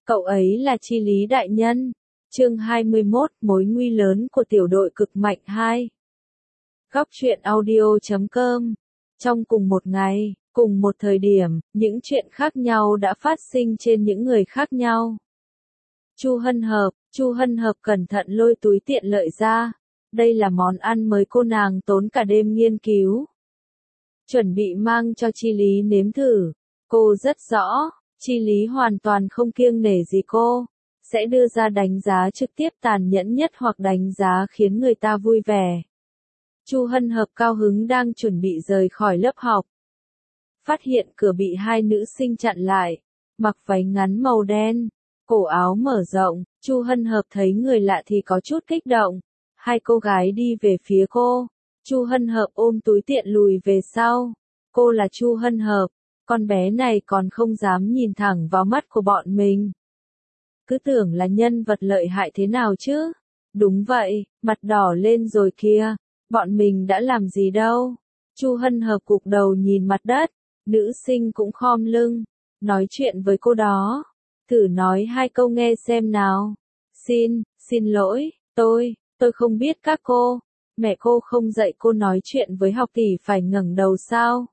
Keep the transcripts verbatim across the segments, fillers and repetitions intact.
Cậu ấy là Chi Lý đại nhân. Chương hai mươi mốt, mối nguy lớn của tiểu đội cực mạnh hai. Góc truyện audio chấm com. Trong cùng một ngày, cùng một thời điểm, những chuyện khác nhau đã phát sinh trên những người khác nhau. Chu Hân Hợp, Chu Hân Hợp cẩn thận lôi túi tiện lợi ra. Đây là món ăn mới cô nàng tốn cả đêm nghiên cứu. Chuẩn bị mang cho Chi Lý nếm thử. Cô rất rõ, Chi Lý hoàn toàn không kiêng nể gì cô. Sẽ đưa ra đánh giá trực tiếp tàn nhẫn nhất hoặc đánh giá khiến người ta vui vẻ. Chu Hân Hợp cao hứng đang chuẩn bị rời khỏi lớp học. Phát hiện cửa bị hai nữ sinh chặn lại. Mặc váy ngắn màu đen, cổ áo mở rộng, Chu Hân Hợp thấy người lạ thì có chút kích động. Hai cô gái đi về phía cô. Chu Hân Hợp ôm túi tiện lùi về sau. Cô là Chu Hân Hợp. Con bé này còn không dám nhìn thẳng vào mắt của bọn mình. Cứ tưởng là nhân vật lợi hại thế nào chứ? Đúng vậy, mặt đỏ lên rồi kìa. Bọn mình đã làm gì đâu? Chu Hân Hợp cụp đầu nhìn mặt đất. Nữ sinh cũng khom lưng. Nói chuyện với cô đó. Thử nói hai câu nghe xem nào. Xin, xin lỗi, tôi, tôi không biết các cô. Mẹ cô không dạy cô nói chuyện với học tỷ phải ngẩng đầu sao?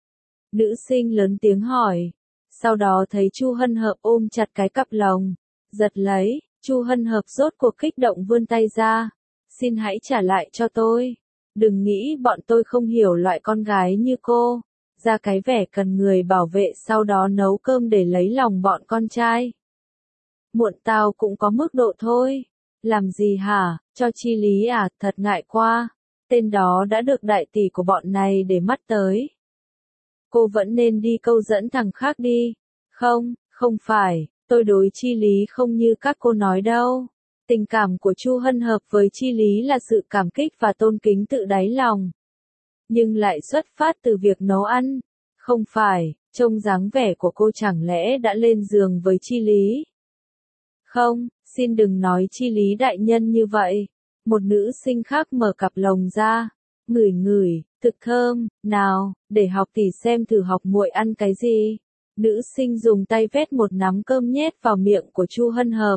Nữ sinh lớn tiếng hỏi. Sau đó thấy Chu Hân Hợp ôm chặt cái cặp lồng. Giật lấy, Chu Hân Hợp rốt cuộc kích động vươn tay ra. Xin hãy trả lại cho tôi. Đừng nghĩ bọn tôi không hiểu loại con gái như cô. Ra cái vẻ cần người bảo vệ sau đó nấu cơm để lấy lòng bọn con trai. Muộn tao cũng có mức độ thôi. Làm gì hả, cho Chi Lý à, thật ngại quá. Tên đó đã được đại tỷ của bọn này để mắt tới. Cô vẫn nên đi câu dẫn thằng khác đi. Không, không phải, tôi đối Chi Lý không như các cô nói đâu. Tình cảm của Chu Hân Hợp với Chi Lý là sự cảm kích và tôn kính tự đáy lòng. Nhưng lại xuất phát từ việc nấu ăn. Không phải, trông dáng vẻ của cô chẳng lẽ đã lên giường với Chi Lý. Không, xin đừng nói Chi Lý đại nhân như vậy. Một nữ sinh khác mở cặp lồng ra. Ngửi ngửi, thực thơm, nào, để học tỷ xem thử học muội ăn cái gì. Nữ sinh dùng tay vét một nắm cơm nhét vào miệng của Chu Hân Hợp.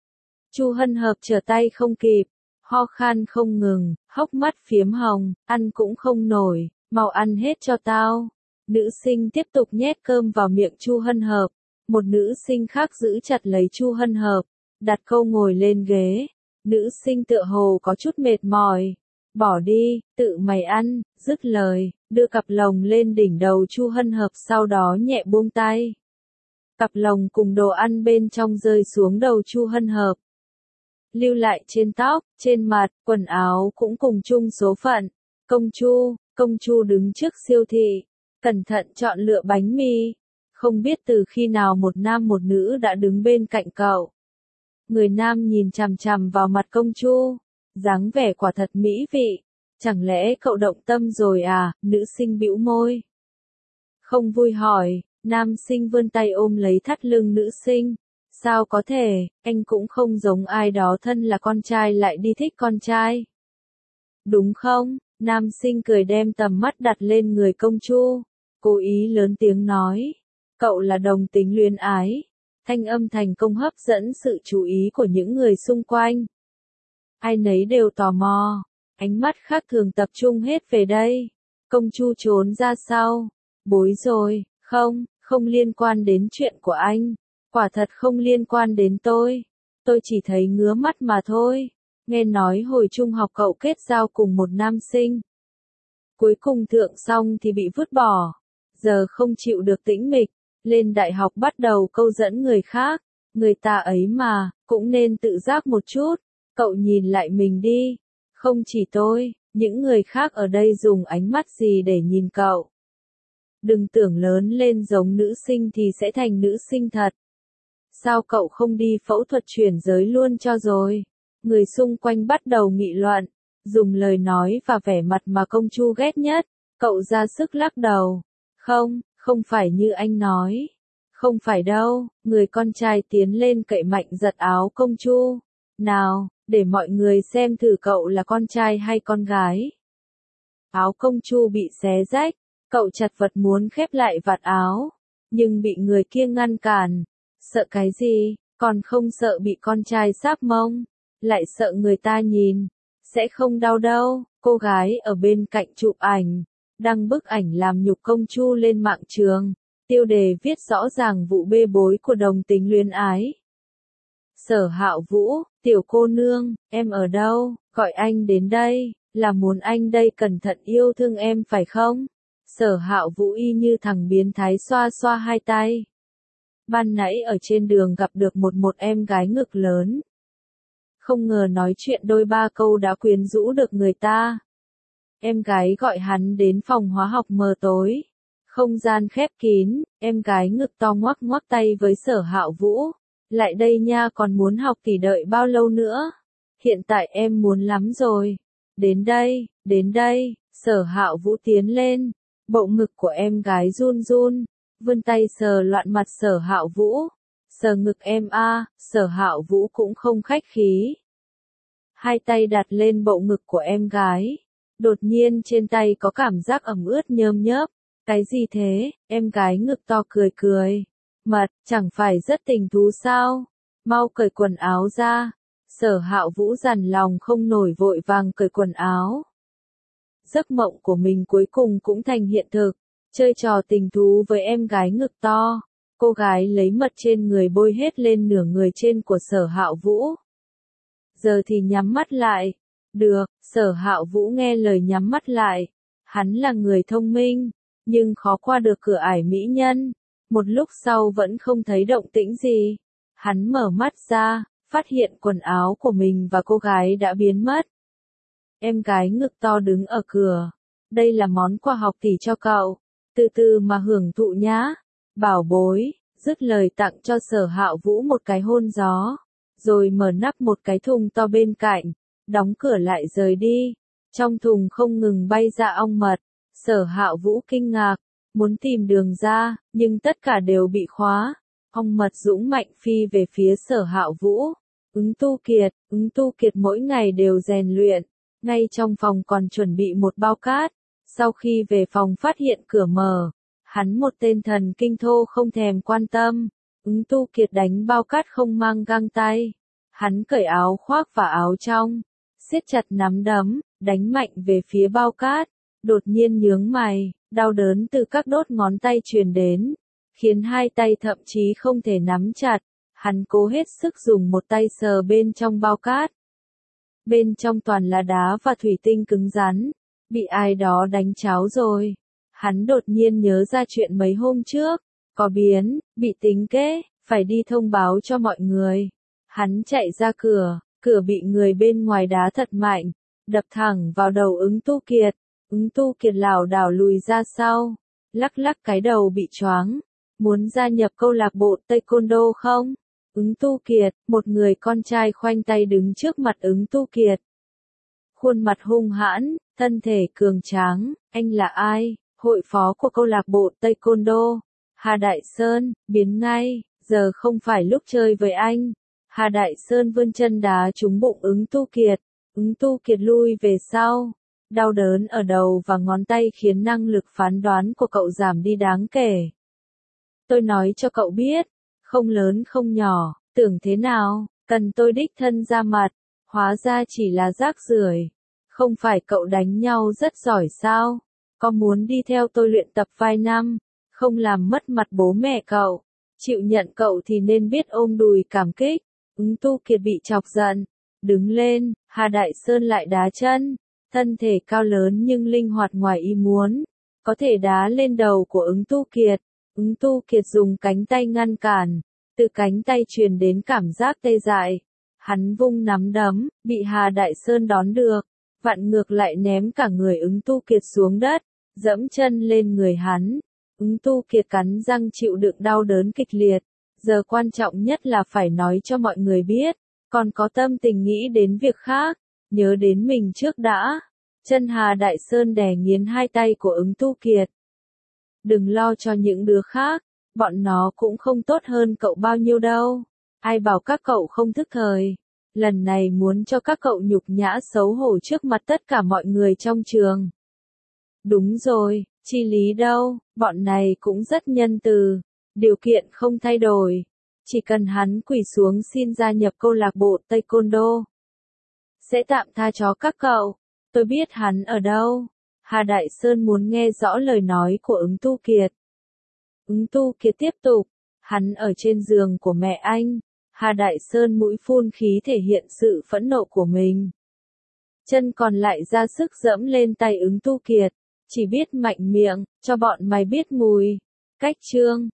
Chu Hân Hợp trở tay không kịp, ho khan không ngừng, hốc mắt phiếm hồng, ăn cũng không nổi, mau ăn hết cho tao. Nữ sinh tiếp tục nhét cơm vào miệng Chu Hân Hợp. Một nữ sinh khác giữ chặt lấy Chu Hân Hợp, đặt cô ngồi lên ghế. Nữ sinh tựa hồ có chút mệt mỏi. Bỏ đi, tự mày ăn, dứt lời, đưa cặp lồng lên đỉnh đầu Chu Hân Hợp sau đó nhẹ buông tay. Cặp lồng cùng đồ ăn bên trong rơi xuống đầu Chu Hân Hợp. Lưu lại trên tóc, trên mặt, quần áo cũng cùng chung số phận. Công Chu, Công Chu đứng trước siêu thị, cẩn thận chọn lựa bánh mì. Không biết từ khi nào một nam một nữ đã đứng bên cạnh cậu. Người nam nhìn chằm chằm vào mặt Công Chu. Dáng vẻ quả thật mỹ vị. Chẳng lẽ cậu động tâm rồi à? Nữ sinh bĩu môi. Không vui hỏi. Nam sinh vươn tay ôm lấy thắt lưng nữ sinh. Sao có thể, anh cũng không giống ai đó thân là con trai lại đi thích con trai. Đúng không? Nam sinh cười đem tầm mắt đặt lên người Công Chu. Cố ý lớn tiếng nói. Cậu là đồng tính luyến ái. Thanh âm thành công hấp dẫn sự chú ý của những người xung quanh. Ai nấy đều tò mò. Ánh mắt khác thường tập trung hết về đây. Công Chu trốn ra sau. Bối rồi, không, không liên quan đến chuyện của anh. Quả thật không liên quan đến tôi. Tôi chỉ thấy ngứa mắt mà thôi. Nghe nói hồi trung học cậu kết giao cùng một nam sinh. Cuối cùng thượng xong thì bị vứt bỏ. Giờ không chịu được tĩnh mịch. Lên đại học bắt đầu câu dẫn người khác. Người ta ấy mà, cũng nên tự giác một chút. Cậu nhìn lại mình đi. Không chỉ tôi, những người khác ở đây dùng ánh mắt gì để nhìn cậu. Đừng tưởng lớn lên giống nữ sinh thì sẽ thành nữ sinh thật. Sao cậu không đi phẫu thuật chuyển giới luôn cho rồi? Người xung quanh bắt đầu nghị luận. Dùng lời nói và vẻ mặt mà Công Chu ghét nhất. Cậu ra sức lắc đầu. Không, không phải như anh nói. Không phải đâu. Người con trai tiến lên cậy mạnh giật áo Công Chu. Nào, để mọi người xem thử cậu là con trai hay con gái. Áo Công Chu bị xé rách. Cậu chật vật muốn khép lại vạt áo. Nhưng bị người kia ngăn cản. Sợ cái gì? Còn không sợ bị con trai sáp mông, lại sợ người ta nhìn, sẽ không đau đâu. Cô gái ở bên cạnh chụp ảnh, đăng bức ảnh làm nhục công Chu lên mạng trường, tiêu đề viết rõ ràng vụ bê bối của đồng tính luyến ái. Sở Hạo Vũ, tiểu cô nương, em ở đâu, gọi anh đến đây, là muốn anh đây cẩn thận yêu thương em phải không? Sở Hạo Vũ y như thằng biến thái xoa xoa hai tay. Ban nãy ở trên đường gặp được một một em gái ngực lớn. Không ngờ nói chuyện đôi ba câu đã quyến rũ được người ta. Em gái gọi hắn đến phòng hóa học mờ tối. Không gian khép kín, em gái ngực to ngoắc ngoắc tay với Sở Hạo Vũ. Lại đây nha, còn muốn học thì đợi bao lâu nữa? Hiện tại em muốn lắm rồi. Đến đây, đến đây, Sở Hạo Vũ tiến lên. Bộ ngực của em gái run run, vươn tay sờ loạn mặt Sở Hạo Vũ. Sờ ngực em a, à, Sở Hạo Vũ cũng không khách khí. Hai tay đặt lên bộ ngực của em gái. Đột nhiên trên tay có cảm giác ẩm ướt nhơm nhớp. Cái gì thế? Em gái ngực to cười cười. Mật, chẳng phải rất tình thú sao? Mau cởi quần áo ra. Sở Hạo Vũ dằn lòng không nổi vội vàng cởi quần áo. Giấc mộng của mình cuối cùng cũng thành hiện thực. Chơi trò tình thú với em gái ngực to. Cô gái lấy mật trên người bôi hết lên nửa người trên của Sở Hạo Vũ. Giờ thì nhắm mắt lại. Được, Sở Hạo Vũ nghe lời nhắm mắt lại. Hắn là người thông minh, nhưng khó qua được cửa ải mỹ nhân. Một lúc sau vẫn không thấy động tĩnh gì. Hắn mở mắt ra, phát hiện quần áo của mình và cô gái đã biến mất. Em gái ngực to đứng ở cửa. Đây là món quà học tỷ cho cậu. Từ từ mà hưởng thụ nhá. Bảo bối, dứt lời tặng cho Sở Hạo Vũ một cái hôn gió. Rồi mở nắp một cái thùng to bên cạnh. Đóng cửa lại rời đi. Trong thùng không ngừng bay ra ong mật. Sở Hạo Vũ kinh ngạc. Muốn tìm đường ra, nhưng tất cả đều bị khóa. Ong mật dũng mạnh phi về phía Sở Hạo Vũ. Ứng Tu Kiệt, Ứng Tu Kiệt mỗi ngày đều rèn luyện. Ngay trong phòng còn chuẩn bị một bao cát. Sau khi về phòng phát hiện cửa mở. Hắn một tên thần kinh thô không thèm quan tâm. Ứng Tu Kiệt đánh bao cát không mang găng tay. Hắn cởi áo khoác và áo trong. Siết chặt nắm đấm, đánh mạnh về phía bao cát. Đột nhiên nhướng mày, đau đớn từ các đốt ngón tay truyền đến. Khiến hai tay thậm chí không thể nắm chặt. Hắn cố hết sức dùng một tay sờ bên trong bao cát. Bên trong toàn là đá và thủy tinh cứng rắn. Bị ai đó đánh cháo rồi. Hắn đột nhiên nhớ ra chuyện mấy hôm trước. Có biến, bị tính kế, phải đi thông báo cho mọi người. Hắn chạy ra cửa, cửa bị người bên ngoài đá thật mạnh. Đập thẳng vào đầu Ứng Tu Kiệt. Ứng Tu Kiệt lảo đảo lùi ra sau. Lắc lắc cái đầu bị choáng. Muốn gia nhập câu lạc bộ Taekwondo không? Ứng Tu Kiệt, một người con trai khoanh tay đứng trước mặt Ứng Tu Kiệt. Khuôn mặt hung hãn, thân thể cường tráng, anh là ai? Hội phó của câu lạc bộ Taekwondo. Hà Đại Sơn, biến ngay, giờ không phải lúc chơi với anh. Hà Đại Sơn vươn chân đá trúng bụng Ứng Tu Kiệt. Ứng Tu Kiệt lui về sau. Đau đớn ở đầu và ngón tay khiến năng lực phán đoán của cậu giảm đi đáng kể. Tôi nói cho cậu biết, không lớn không nhỏ, tưởng thế nào, cần tôi đích thân ra mặt, hóa ra chỉ là rác rưởi. Không phải cậu đánh nhau rất giỏi sao? Có muốn đi theo tôi luyện tập vài năm, không làm mất mặt bố mẹ cậu, chịu nhận cậu thì nên biết ôm đùi cảm kích. Ứng Tu Kiệt bị chọc giận, đứng lên, Hà Đại Sơn lại đá chân, thân thể cao lớn nhưng linh hoạt ngoài ý muốn, có thể đá lên đầu của Ứng Tu Kiệt. Ứng Tu Kiệt dùng cánh tay ngăn cản, từ cánh tay truyền đến cảm giác tê dại. Hắn vung nắm đấm, bị Hà Đại Sơn đón được, vặn ngược lại ném cả người Ứng Tu Kiệt xuống đất, dẫm chân lên người hắn. Ứng Tu Kiệt cắn răng chịu đựng đau đớn kịch liệt, giờ quan trọng nhất là phải nói cho mọi người biết, còn có tâm tình nghĩ đến việc khác, nhớ đến mình trước đã. Chân Hà Đại Sơn đè nghiến hai tay của Ứng Tu Kiệt. Đừng lo cho những đứa khác, bọn nó cũng không tốt hơn cậu bao nhiêu đâu. Ai bảo các cậu không thức thời. Lần này muốn cho các cậu nhục nhã xấu hổ trước mặt tất cả mọi người trong trường. Đúng rồi, chi lý đâu, bọn này cũng rất nhân từ. Điều kiện không thay đổi. chỉ cần hắn quỳ xuống xin gia nhập câu lạc bộ Taekwondo. Sẽ tạm tha cho các cậu, tôi biết hắn ở đâu. Hà Đại Sơn muốn nghe rõ lời nói của ứng Tu Kiệt. Ứng Tu Kiệt tiếp tục, hắn ở trên giường của mẹ anh. Hà Đại Sơn mũi phun khí thể hiện sự phẫn nộ của mình. Chân còn lại ra sức giẫm lên tay ứng Tu Kiệt, chỉ biết mạnh miệng, cho bọn mày biết mùi. Cách chương